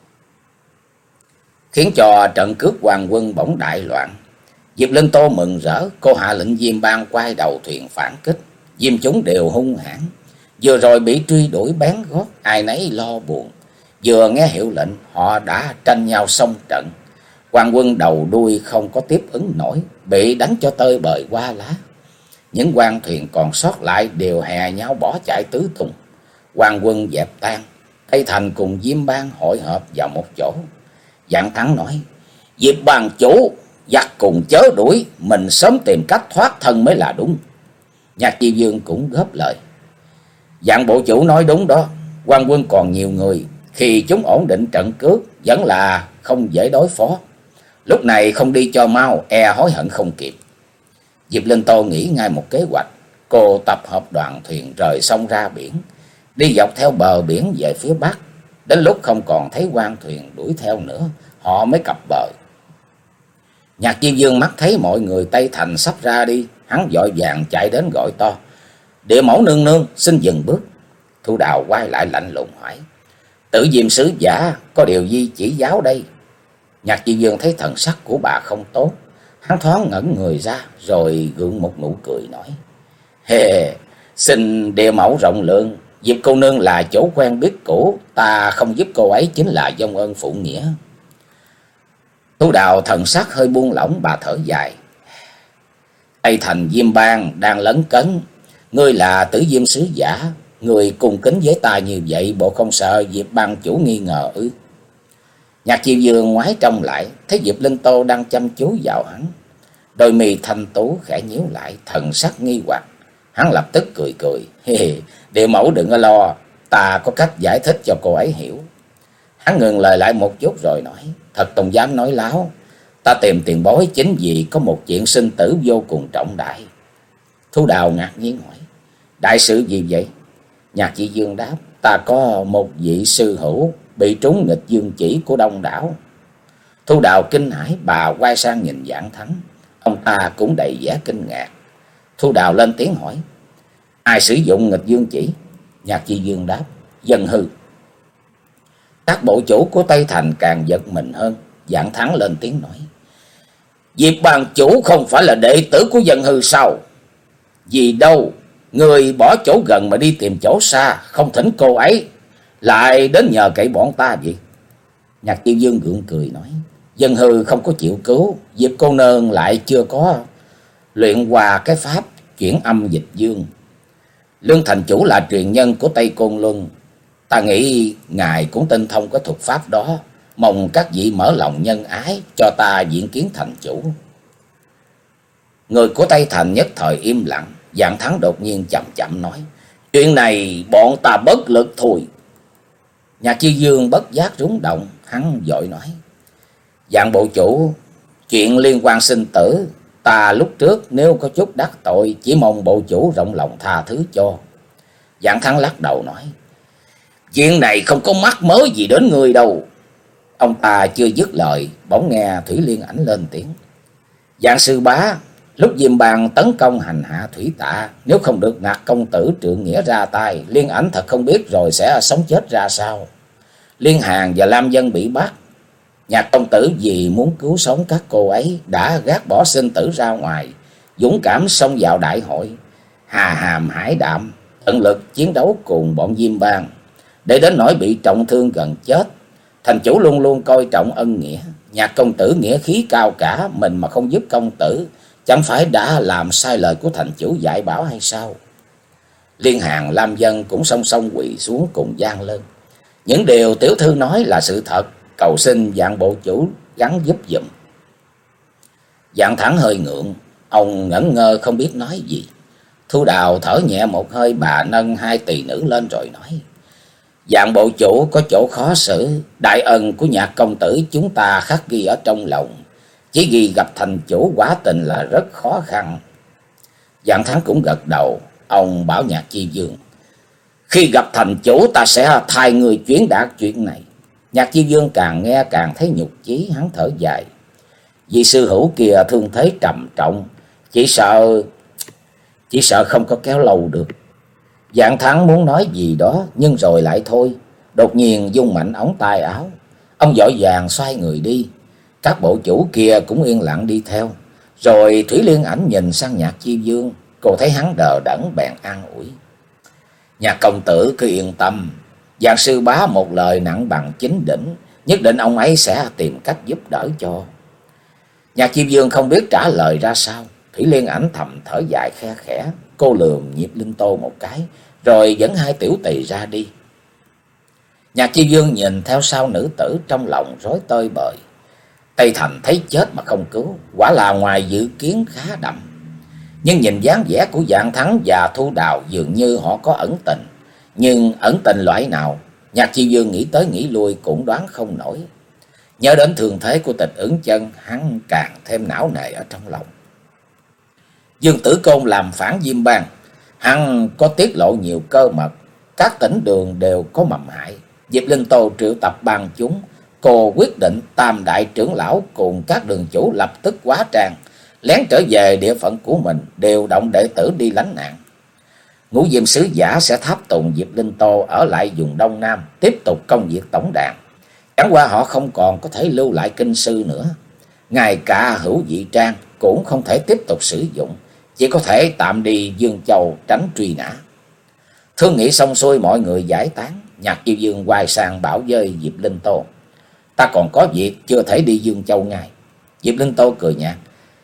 khiến cho trận cướp hoàng quân bỗng đại loạn. Diệp Linh Tô mừng rỡ, cô hạ lệnh Diêm Bang quay đầu thuyền phản kích. Diêm chúng đều hung hãn, vừa rồi bị truy đuổi bén gót, ai nấy lo buồn. Vừa nghe hiệu lệnh, họ đã tranh nhau xông trận. Hoàng quân đầu đuôi không có tiếp ứng nổi, bị đánh cho tơi bời qua lá. Những quan thuyền còn sót lại đều hè nhau bỏ chạy tứ tung. Hoàng quân dẹp tan, Tây Thành cùng Diêm Bang hội họp vào một chỗ. Dạng Thắng nói: Diệp Bang chủ, giặc cùng chớ đuổi, mình sớm tìm cách thoát thân mới là đúng. Nhạc Chi Dương cũng góp lời: Dạng bộ chủ nói đúng đó, quan quân còn nhiều người, khi chúng ổn định trận cướp vẫn là không dễ đối phó. Lúc này không đi cho mau, e hối hận không kịp. Diệp Linh Tô nghĩ ngay một kế hoạch. Cô tập hợp đoàn thuyền rời sông ra biển, đi dọc theo bờ biển về phía bắc. Đến lúc không còn thấy quan thuyền đuổi theo nữa, họ mới cập bờ. Nhạc Chi Dương mắt thấy mọi người Tây Thành sắp ra đi, hắn vội vàng chạy đến gọi to: Địa mẫu nương nương, xin dừng bước. Thu Đào quay lại lạnh lùng hỏi: Tử Diêm sứ giả, có điều gì chỉ giáo đây? Nhạc Chi Dương thấy thần sắc của bà không tốt, hắn thoáng ngẩn người ra, rồi gượng một nụ cười nói: Hề, xin địa mẫu rộng lượng, Diệp cô nương là chỗ quen biết cũ, ta không giúp cô ấy chính là vong ơn phụ nghĩa. Thu Đào thần sắc hơi buông lỏng, bà thở dài: Tây Thành Diêm Bang đang lấn cấn, ngươi là Tử Diêm sứ giả, người cùng kính với ta như vậy, bộ không sợ Diệp Bang chủ nghi ngờ ư? Nhạc Chi Dương ngoái trông lại, thấy Diệp Linh Tô đang chăm chú vào hắn, đôi mi thanh tú khẽ nhíu lại, thần sắc nghi hoặc. Hắn lập tức cười cười: Hề, địa mẫu đừng có lo, ta có cách giải thích cho cô ấy hiểu. Hắn ngừng lời lại một chút rồi nói: Thật không dám nói láo, ta tìm tiền bối chính vì có một chuyện sinh tử vô cùng trọng đại. Thu Đào ngạc nhiên hỏi: Đại sự gì vậy? Nhạc Chi Dương đáp: Ta có một vị sư hữu bị trúng nghịch dương chỉ của Đông Đảo. Thu Đào kinh hãi, bà quay sang nhìn Dạng Thắng, ông ta cũng đầy vẻ kinh ngạc. Thu Đào lên tiếng hỏi: Ai sử dụng nghịch dương chỉ? Nhạc Chi Dương đáp: Dân Hư. Các bộ chủ của Tây Thành càng giật mình hơn. Dạng Thắng lên tiếng nói: Diệp bàn chủ không phải là đệ tử của Dân Hư sao? Vì đâu, người bỏ chỗ gần mà đi tìm chỗ xa, không thỉnh cô ấy, lại đến nhờ cậy bọn ta vậy? Nhạc Chi Dương gượng cười nói: Dân Hư không có chịu cứu, Diệp cô nương lại chưa có luyện qua cái pháp chuyển âm dịch dương. Lương thành chủ là truyền nhân của Tây Côn Luân, ta nghĩ ngài cũng tinh thông cái thuật pháp đó, mong các vị mở lòng nhân ái cho ta diện kiến thành chủ. Người của Tây Thành nhất thời im lặng. Dạng Thắng đột nhiên chậm chậm nói: Chuyện này bọn ta bất lực thôi. Nhạc Chi Dương bất giác rúng động, hắn vội nói: Dạng bộ chủ, chuyện liên quan sinh tử, ta lúc trước nếu có chút đắc tội, chỉ mong bộ chủ rộng lòng tha thứ cho. Dạng Thắng lắc đầu nói: Chuyện này không có mắc mớ gì đến người đâu. Ông ta chưa dứt lời, bỗng nghe Thủy Liên Ảnh lên tiếng: Dạng sư bá, lúc Diêm Bang tấn công hành hạ Thủy Tạ, nếu không được Ngạc công tử trượng nghĩa ra tay, Liên Ảnh thật không biết rồi sẽ sống chết ra sao. Liên Hàn và Lam Dân bị bắt, Nhạc công tử vì muốn cứu sống các cô ấy đã gác bỏ sinh tử ra ngoài, dũng cảm xông vào đại hội, hà hàm hải đạm, tận lực chiến đấu cùng bọn Diêm Bang, để đến nỗi bị trọng thương gần chết. Thành chủ luôn luôn coi trọng ân nghĩa, Nhạc công tử nghĩa khí cao cả, mình mà không giúp công tử, chẳng phải đã làm sai lời của thành chủ dạy bảo hay sao? Liên Hàn, Lam Dân cũng song song quỳ xuống cùng vang lên: Những điều tiểu thư nói là sự thật, cầu xin Dạng bộ chủ gắng giúp giùm. Dạng Thắng hơi ngượng, ông ngẩn ngơ không biết nói gì. Thu Đào thở nhẹ một hơi, bà nâng hai tỳ nữ lên rồi nói: Dạng bộ chủ có chỗ khó xử, đại ân của Nhạc công tử chúng ta khắc ghi ở trong lòng, chỉ ghi gặp thành chủ quả tình là rất khó khăn. Dạng Thắng cũng gật đầu, ông bảo Nhạc Chi Dương: Khi gặp thành chủ ta sẽ thay người chuyển đạt chuyện này. Nhạc Chi Dương càng nghe càng thấy nhục chí, hắn thở dài: Vị sư hữu kia thương thế trầm trọng, chỉ sợ chỉ sợ không có kéo lâu được. Dạng Thắng muốn nói gì đó nhưng rồi lại thôi. Đột nhiên vung mạnh ống tay áo, ông vội vàng xoay người đi. Các bộ chủ kia cũng yên lặng đi theo. Rồi Thủy Liên Ảnh nhìn sang Nhạc Chi Dương, cô thấy hắn đờ đẫn bèn an ủi: Nhạc công tử cứ yên tâm, Dạng sư bá một lời nặng bằng chính đỉnh, nhất định ông ấy sẽ tìm cách giúp đỡ cho. Nhạc Chi Dương không biết trả lời ra sao. Thủy Liên Ảnh thầm thở dài khe khẽ, cô lườm Diệp Linh Tô một cái, rồi dẫn hai tiểu tỳ ra đi. Nhạc Chi Dương nhìn theo sau nữ tử, trong lòng rối tơi bời. Tây Thành thấy chết mà không cứu, quả là ngoài dự kiến khá đậm. Nhưng nhìn dáng vẻ của Dạng Thắng và Thu Đào dường như họ có ẩn tình. Nhưng ẩn tình loại nào, Nhạc Chi Dương nghĩ tới nghĩ lui cũng đoán không nổi. Nhớ đến thường thế của Tịch Ứng Chân, hắn càng thêm não nề ở trong lòng. Dương Tử Côn làm phản Diêm Bang, hắn có tiết lộ nhiều cơ mật, các tỉnh đường đều có mầm hại. Diệp Linh Tô triệu tập ban chúng, cô quyết định tam đại trưởng lão cùng các đường chủ lập tức hóa trang, lén trở về địa phận của mình, điều động đệ tử đi lánh nạn. Ngũ Diệm sứ giả sẽ tháp tùng Diệp Linh Tô ở lại vùng Đông Nam, tiếp tục công việc tổng đàn. Chẳng qua họ không còn có thể lưu lại kinh sư nữa, ngay cả Hữu Dị Trang cũng không thể tiếp tục sử dụng, chỉ có thể tạm đi Dương Châu tránh truy nã. Thương nghị xong xuôi, mọi người giải tán. Nhạc Chiêu Dương quay sang bảo với Diệp Linh Tô: Ta còn có việc chưa thể đi Dương Châu ngay. Diệp Linh Tô cười nhạt: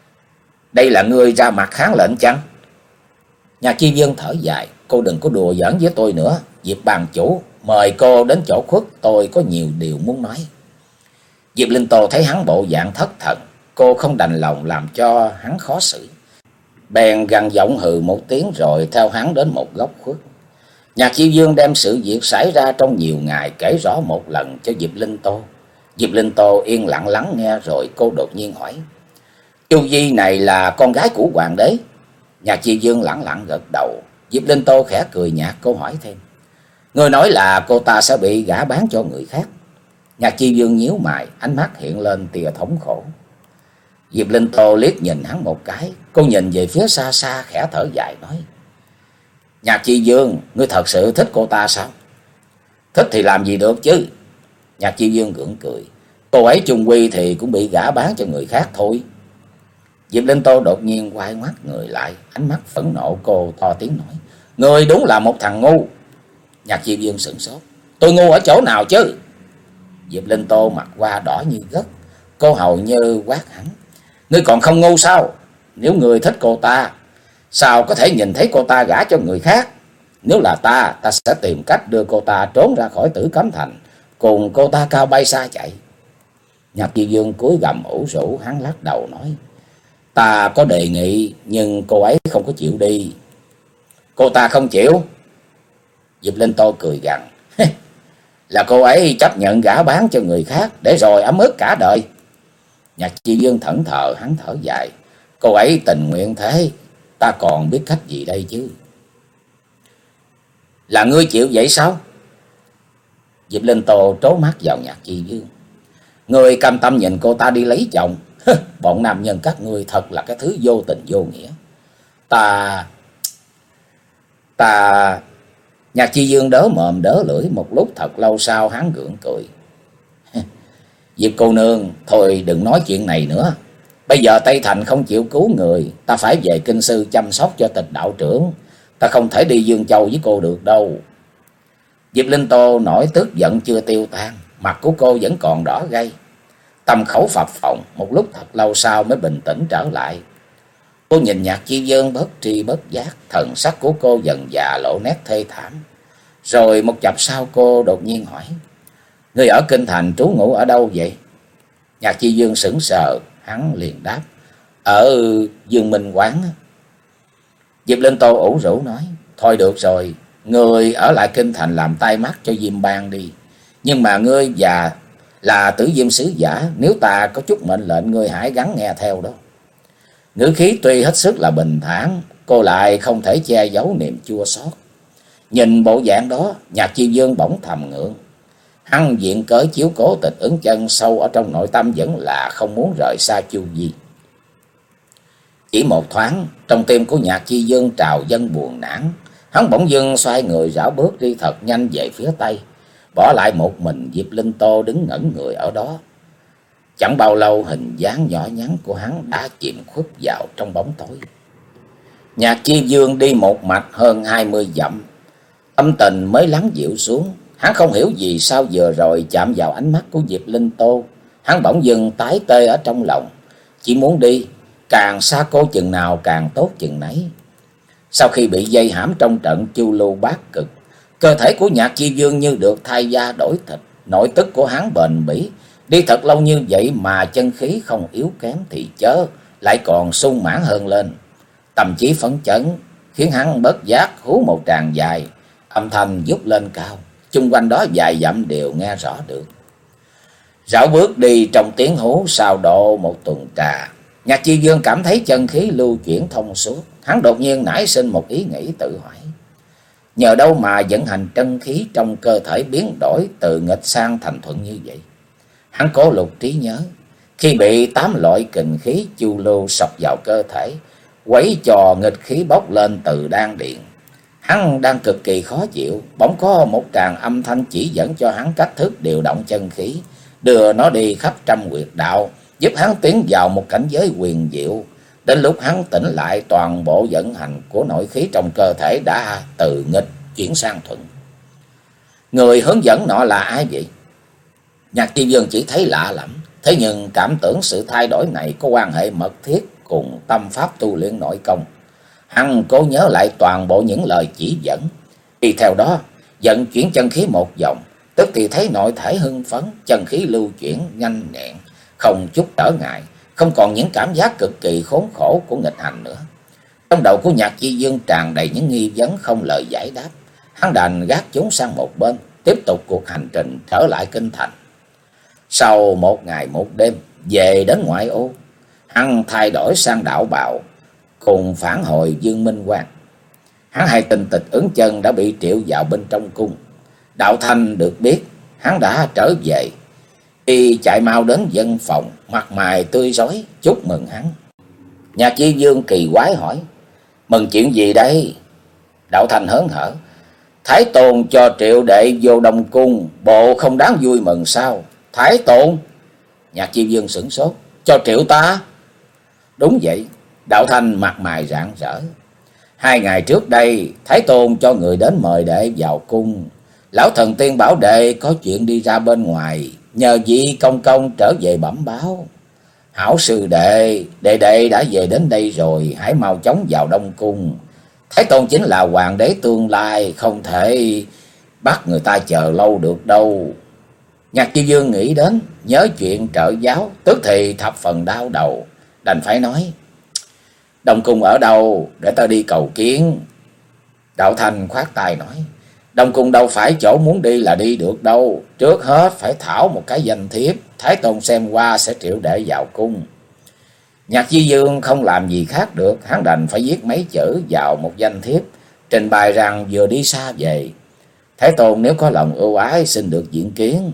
Đây là ngươi ra mặt kháng lệnh chăng? Nhạc Chiêu Dương thở dài: Cô đừng có đùa giỡn với tôi nữa. Diệp bàn chủ mời cô đến chỗ khuất, tôi có nhiều điều muốn nói. Diệp Linh Tô thấy hắn bộ dạng thất thần, cô không đành lòng làm cho hắn khó xử, bèn gằn giọng hừ một tiếng rồi theo hắn đến một góc khuất. Nhạc Chiêu Dương đem sự việc xảy ra trong nhiều ngày kể rõ một lần cho Diệp Linh Tô. Diệp Linh Tô yên lặng lắng nghe rồi cô đột nhiên hỏi: Chu Di này là con gái của hoàng đế? Nhạc Chiêu Dương lẳng lặng gật đầu. Diệp Linh Tô khẽ cười nhạt, cô hỏi thêm: Ngươi nói là cô ta sẽ bị gả bán cho người khác? Nhạc Chiêu Dương nhíu mày, ánh mắt hiện lên tia thống khổ. Diệp Linh Tô liếc nhìn hắn một cái, cô nhìn về phía xa xa khẽ thở dài nói: Nhạc Chi Dương, ngươi thật sự thích cô ta sao? Thích thì làm gì được chứ. Nhạc Chi Dương gượng cười. Cô ấy chung quy thì cũng bị gả bán cho người khác thôi. Diệp Linh Tô đột nhiên quay ngoắt người lại, ánh mắt phẫn nộ, cô to tiếng nói: Ngươi đúng là một thằng ngu. Nhạc Chi Dương sửng sốt. Tôi ngu ở chỗ nào chứ? Diệp Linh Tô mặt qua đỏ như gấc, cô hầu như quát hắn: Ngươi còn không ngu sao? Nếu ngươi thích cô ta, sao có thể nhìn thấy cô ta gả cho người khác? Nếu là ta, ta sẽ tìm cách đưa cô ta trốn ra khỏi Tử Cấm Thành, cùng cô ta cao bay xa chạy. Nhạc Chi Dương cúi gằm ủ rũ, hắn lắc đầu nói: Ta có đề nghị, nhưng cô ấy không có chịu đi. Cô ta không chịu? Diệp Linh Tô cười gằn: Là cô ấy chấp nhận gả bán cho người khác, để rồi ấm ức cả đời. Nhạc Chi Dương thẫn thờ, hắn thở dài: Cô ấy tình nguyện thế, ta còn biết cách gì đây chứ? Là ngươi chịu vậy sao? Diệp Linh Tô trố mắt vào Nhạc Chi Dương: Ngươi cam tâm nhìn cô ta đi lấy chồng? Bọn nam nhân các ngươi thật là cái thứ vô tình vô nghĩa. Ta... Ta... Nhạc Chi Dương đớ mồm đớ lưỡi một lúc, thật lâu sau hắn gượng cười. Diệp cô nương, thôi đừng nói chuyện này nữa. Bây giờ Tây Thành không chịu cứu người, ta phải về Kinh Sư chăm sóc cho Tịch đạo trưởng. Ta không thể đi Dương Châu với cô được đâu. Diệp Linh Tô nổi tức giận chưa tiêu tan, mặt của cô vẫn còn đỏ gay. Tâm khẩu phập phồng, một lúc thật lâu sau mới bình tĩnh trở lại. Cô nhìn Nhạc Chi Dương bất tri bất giác, thần sắc của cô dần dà lộ nét thê thảm. Rồi một chập sau cô đột nhiên hỏi: Ngươi ở Kinh Thành trú ngụ ở đâu vậy? Nhạc Chi Dương sững sờ, hắn liền đáp: Ở Dương Minh Quán. Diệp Linh Tô ủ rũ nói: Thôi được rồi, ngươi ở lại Kinh Thành làm tai mắt cho Diêm Bang đi. Nhưng mà ngươi già là Tử Diêm sứ giả, nếu ta có chút mệnh lệnh, ngươi hãy gắng nghe theo đó. Ngữ khí tuy hết sức là bình thản, cô lại không thể che giấu niềm chua xót. Nhìn bộ dạng đó, Nhạc Chi Dương bỗng thầm ngượng. Hắn viện cớ chiếu cố Tịch Ứng Chân, sâu ở trong nội tâm vẫn là không muốn rời xa Chu Di. Chỉ một thoáng, trong tim của Nhạc Chi Dương trào dâng buồn nản. Hắn bỗng dưng xoay người rảo bước đi thật nhanh về phía tây, bỏ lại một mình Diệp Linh Tô đứng ngẩn người ở đó. Chẳng bao lâu, hình dáng nhỏ nhắn của hắn đã chìm khuất vào trong bóng tối. Nhạc Chi Dương đi một mạch hơn hai mươi dặm, tâm tình mới lắng dịu xuống. Hắn không hiểu vì sao vừa rồi chạm vào ánh mắt của Diệp Linh Tô, hắn bỗng dưng tái tê ở trong lòng, chỉ muốn đi, càng xa cô chừng nào càng tốt chừng nấy. Sau khi bị dây hãm trong trận Chu Lưu Bát Cực, cơ thể của Nhạc Chi Dương như được thay da đổi thịt, nội tức của hắn bền bỉ. Đi thật lâu như vậy mà chân khí không yếu kém thì chớ, lại còn sung mãn hơn lên. Tâm trí phấn chấn khiến hắn bất giác hú một tràng dài, âm thanh vút lên cao, chung quanh đó vài dặm đều nghe rõ được. Rảo bước đi trong tiếng hú sao độ một tuần trà, Nhạc Chi Dương cảm thấy chân khí lưu chuyển thông suốt. Hắn đột nhiên nảy sinh một ý nghĩ tự hỏi: nhờ đâu mà vận hành chân khí trong cơ thể biến đổi từ nghịch sang thành thuận như vậy? Hắn cố lục trí nhớ, khi bị tám loại kình khí chu lưu sộc vào cơ thể, quấy trò nghịch khí bốc lên từ đan điền. Hắn đang cực kỳ khó chịu, bỗng có một tràng âm thanh chỉ dẫn cho hắn cách thức điều động chân khí, đưa nó đi khắp trăm huyệt đạo, giúp hắn tiến vào một cảnh giới huyền diệu. Đến lúc hắn tỉnh lại, toàn bộ vận hành của nội khí trong cơ thể đã từ nghịch chuyển sang thuận. Người hướng dẫn nọ là ai vậy? Nhạc Chi Dương chỉ thấy lạ lẫm, thế nhưng cảm tưởng sự thay đổi này có quan hệ mật thiết cùng tâm pháp tu luyện nội công. Hắn cố nhớ lại toàn bộ những lời chỉ dẫn, đi theo đó vận chuyển chân khí một vòng, tức thì thấy nội thể hưng phấn, chân khí lưu chuyển nhanh nhẹn, không chút trở ngại, không còn những cảm giác cực kỳ khốn khổ của nghịch hành nữa. Trong đầu của Nhạc Chi Dương tràn đầy những nghi vấn không lời giải đáp. Hắn đành gác chúng sang một bên, tiếp tục cuộc hành trình trở lại Kinh Thành. Sau một ngày một đêm về đến ngoại ô, hắn thay đổi sang đạo bào, cùng phản hồi Dương Minh Quán. Hắn hay tin Tịch Ứng Chân đã bị triệu vào bên trong cung. Đạo Thanh được biết hắn đã trở về, y chạy mau đến dân phòng, mặt mày tươi rói chúc mừng hắn. Nhạc Chi Dương kỳ quái hỏi: mừng chuyện gì đây? Đạo Thành hớn hở: Thái Tôn cho Triệu đệ vô Đông Cung, bộ không đáng vui mừng sao? Thái Tôn? Nhạc Chi Dương sửng sốt: Cho Triệu ta? Đúng vậy. Đạo Thành mặt mày rạng rỡ: Hai ngày trước đây, Thái Tôn cho người đến mời đệ vào cung. Lão thần tiên bảo đệ có chuyện đi ra bên ngoài, nhờ vị công công trở về bẩm báo. Hảo sư đệ, đệ đệ đã về đến đây rồi, hãy mau chóng vào Đông Cung. Thái Tôn chính là hoàng đế tương lai, không thể bắt người ta chờ lâu được đâu. Nhạc Chi Dương nghĩ đến nhớ chuyện trợ giáo, tức thì thập phần đau đầu, đành phải nói: Đông Cung ở đâu, để ta đi cầu kiến. Đạo Thành khoát tay nói: Đông Cung đâu phải chỗ muốn đi là đi được đâu, trước hết phải thảo một cái danh thiếp, Thái Tôn xem qua sẽ triệu đệ vào cung. Nhạc Chi Dương không làm gì khác được, hắn đành phải viết mấy chữ vào một danh thiếp, trình bày rằng vừa đi xa về, Thái Tôn nếu có lòng ưu ái xin được diện kiến.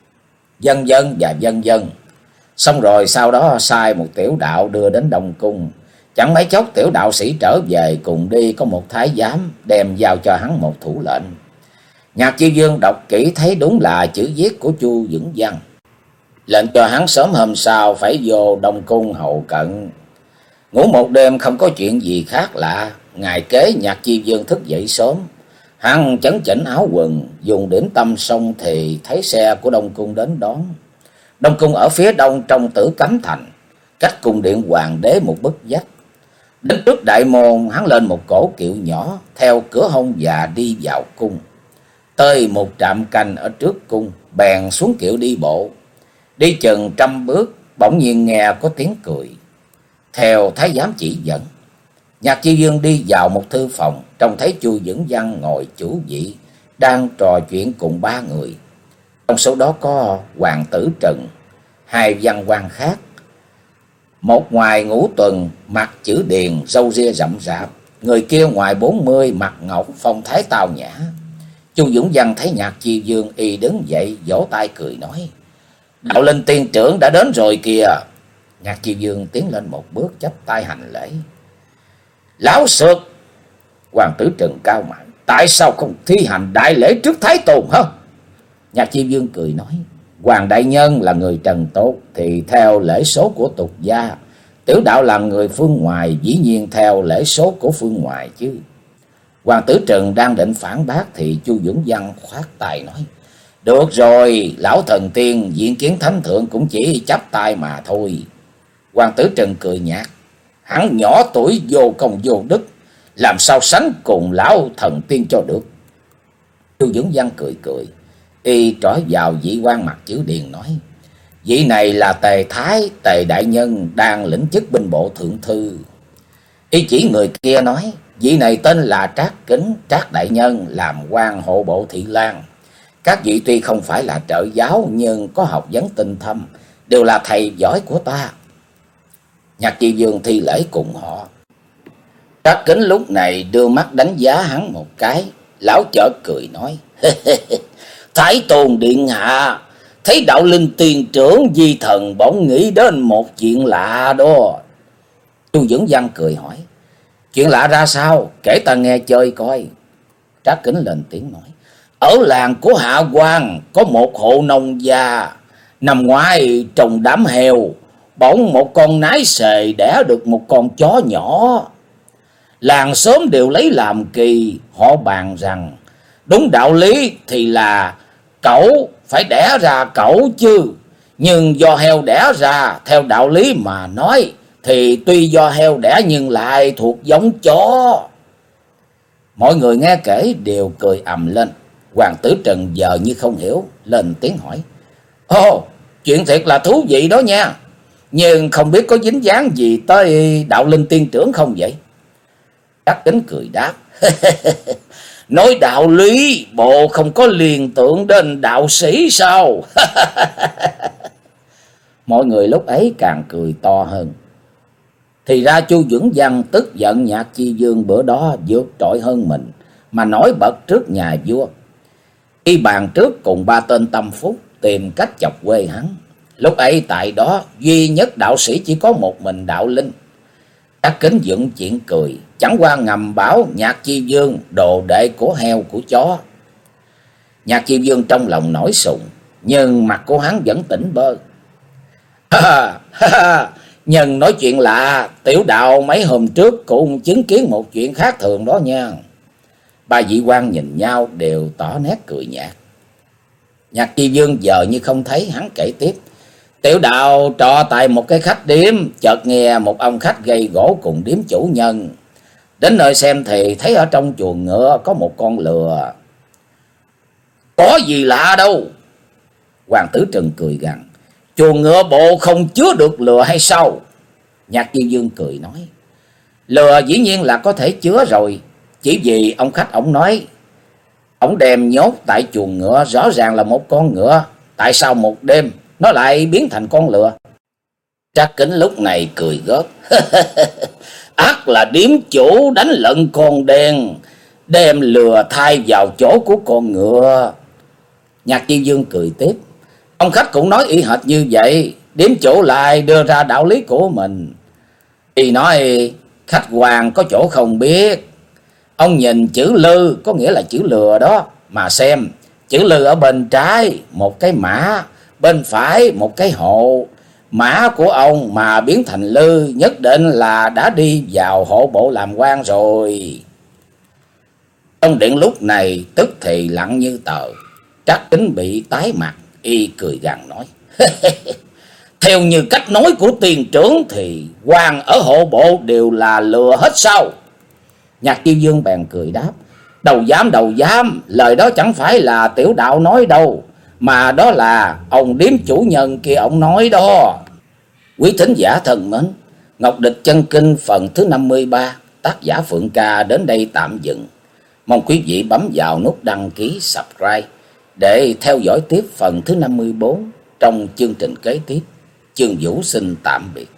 Vân vân và vân vân. Xong rồi sau đó sai một tiểu đạo đưa đến Đông Cung. Chẳng mấy chốc tiểu đạo sĩ trở về, cùng đi có một thái giám đem giao cho hắn một thủ lệnh. Nhạc Chi Dương đọc kỹ thấy đúng là chữ viết của Chu Vững Văn, lệnh cho hắn sớm hôm sau phải vô Đông Cung hầu cận. Ngủ một đêm không có chuyện gì khác lạ. Ngày kế Nhạc Chi Dương thức dậy sớm, hắn chấn chỉnh áo quần, dùng điểm tâm xong thì thấy xe của Đông Cung đến đón. Đông Cung ở phía đông trong Tử Cấm Thành, cách cung điện hoàng đế một bức vách. Đến trước đại môn, hắn lên một cỗ kiệu nhỏ, theo cửa hông và đi vào cung. Tới một trạm canh ở trước cung, bèn xuống kiệu đi bộ. Đi chừng trăm bước, bỗng nhiên nghe có tiếng cười. Theo thái giám chỉ dẫn, Nhạc Chi Dương đi vào một thư phòng, trông thấy Chu Vững Văn ngồi chủ vị, đang trò chuyện cùng ba người. Trong số đó có Hoàng tử Trần, hai văn quan khác. Một ngoài ngũ tuần, mặt chữ điền, râu ria rậm rạp. Người kia ngoài bốn mươi, mặt ngọc, phong thái tao nhã. Chu Vững Văn thấy Nhạc Chi Dương, y đứng dậy, vỗ tay cười nói: Đạo Linh tiên trưởng đã đến rồi kìa. Nhạc Chi Dương tiến lên một bước, chắp tay hành lễ: Lão sược. Hoàng tử Trần cao mày: Tại sao không thi hành đại lễ trước Thái Tôn hả? Nhạc Chi Dương cười nói: Hoàng đại nhân là người trần tốt thì theo lễ số của tục gia, tiểu đạo là người phương ngoài, dĩ nhiên theo lễ số của phương ngoài chứ. Hoàng tử Trần đang định phản bác thì Chu Vững Văn khoát tay nói: Được rồi, lão thần tiên diện kiến thánh thượng cũng chỉ chắp tay mà thôi. Hoàng tử Trần cười nhạt: Hắn nhỏ tuổi vô công vô đức, làm sao sánh cùng lão thần tiên cho được. Chu Vững Văn cười cười, y trỏ vào vị quan mặt chữ điền nói: Vị này là Tề Thái, Tề đại nhân đang lĩnh chức binh bộ thượng thư. Y chỉ người kia nói: Vị này tên là Trác Kính, Trác đại nhân làm quan hộ bộ Thị Lang. Các vị tuy không phải là trợ giáo nhưng có học vấn tinh thâm, đều là thầy giỏi của ta. Nhạc Chi Dương thi lễ cùng họ. Trác Kính lúc này đưa mắt đánh giá hắn một cái, lão chợt cười nói: Thái Tôn điện hạ, thấy đạo linh tiên trưởng di thần bỗng nghĩ đến một chuyện lạ đó. Chu Vững Văn cười hỏi: Chuyện lạ ra sao, kể ta nghe chơi coi. Trác Kính lên tiếng nói: Ở làng của Hạ Quan có một hộ nông gia, năm ngoái trồng đám heo, bỗng một con nái xề đẻ được một con chó nhỏ. Làng xóm đều lấy làm kỳ, họ bàn rằng đúng đạo lý thì là cẩu phải đẻ ra cẩu chứ, nhưng do heo đẻ ra, theo đạo lý mà nói thì tuy do heo đẻ nhưng lại thuộc giống chó. Mọi người nghe kể đều cười ầm lên. Hoàng tử Trần giờ như không hiểu, lên tiếng hỏi: Ồ, chuyện thiệt là thú vị đó nha, nhưng không biết có dính dáng gì tới đạo linh tiên trưởng không vậy? Trác Kính cười đáp: Nói đạo lý, bộ không có liên tưởng đến đạo sĩ sao? Mọi người lúc ấy càng cười to hơn. Thì ra Chu Vững Văn tức giận Nhạc Chi Dương bữa đó vượt trội hơn mình, mà nổi bật trước nhà vua. Y bàn trước cùng ba tên tâm phúc tìm cách chọc quê hắn. Lúc ấy tại đó duy nhất đạo sĩ chỉ có một mình đạo linh. Trác Kính dựng chuyện cười, chẳng qua ngầm bảo Nhạc Chi Dương đồ đệ của heo của chó. Nhạc Chi Dương trong lòng nổi sùng, nhưng mặt của hắn vẫn tỉnh bơ. Ha ha, nhân nói chuyện lạ, tiểu đạo mấy hôm trước cũng chứng kiến một chuyện khác thường đó nha. Ba vị quan nhìn nhau đều tỏ nét cười nhạt. Nhạc Chi Dương giờ như không thấy, hắn kể tiếp. Tiểu đạo trọ tại một cái khách điếm, chợt nghe một ông khách gây gỗ cùng điếm chủ nhân. Đến nơi xem thì thấy ở trong chuồng ngựa có một con lừa. Có gì lạ đâu. Hoàng Tử Trừng cười gằn. Chuồng ngựa bộ không chứa được lừa hay sao? Nhạc Chi Dương cười nói. Lừa dĩ nhiên là có thể chứa rồi. Chỉ vì ông khách ông nói, ông đem nhốt tại chuồng ngựa rõ ràng là một con ngựa. Tại sao một đêm nó lại biến thành con lừa? Trác Kính lúc này cười gớt. Ác là điếm chủ đánh lận con đen, đem lừa thay vào chỗ của con ngựa. Nhạc Chi Dương cười tiếp. Ông khách cũng nói y hệt như vậy. Điếm chủ lại đưa ra đạo lý của mình. Y nói khách quan có chỗ không biết. Ông nhìn chữ lư có nghĩa là chữ lừa đó. Mà xem, chữ lư ở bên trái một cái mã, bên phải một cái hộ. Mã của ông mà biến thành lư nhất định là đã đi vào hộ bộ làm quan rồi. Trong điện lúc này tức thì lặng như tờ. Trác Kính bị tái mặt, y cười gằn nói. Theo như cách nói của tiền trưởng thì quan ở hộ bộ đều là lừa hết sao? Nhạc Chi Dương bèn cười đáp. Đầu dám đầu dám, lời đó chẳng phải là tiểu đạo nói đâu, mà đó là ông điếm chủ nhân kia ông nói đó. Quý thính giả thân mến, Ngọc Địch Chân Kinh phần thứ năm mươi ba, tác giả Phượng Ca đến đây tạm dừng. Mong quý vị bấm vào nút đăng ký subscribe để theo dõi tiếp phần thứ năm mươi bốn trong chương trình kế tiếp. Chương Vũ xin tạm biệt.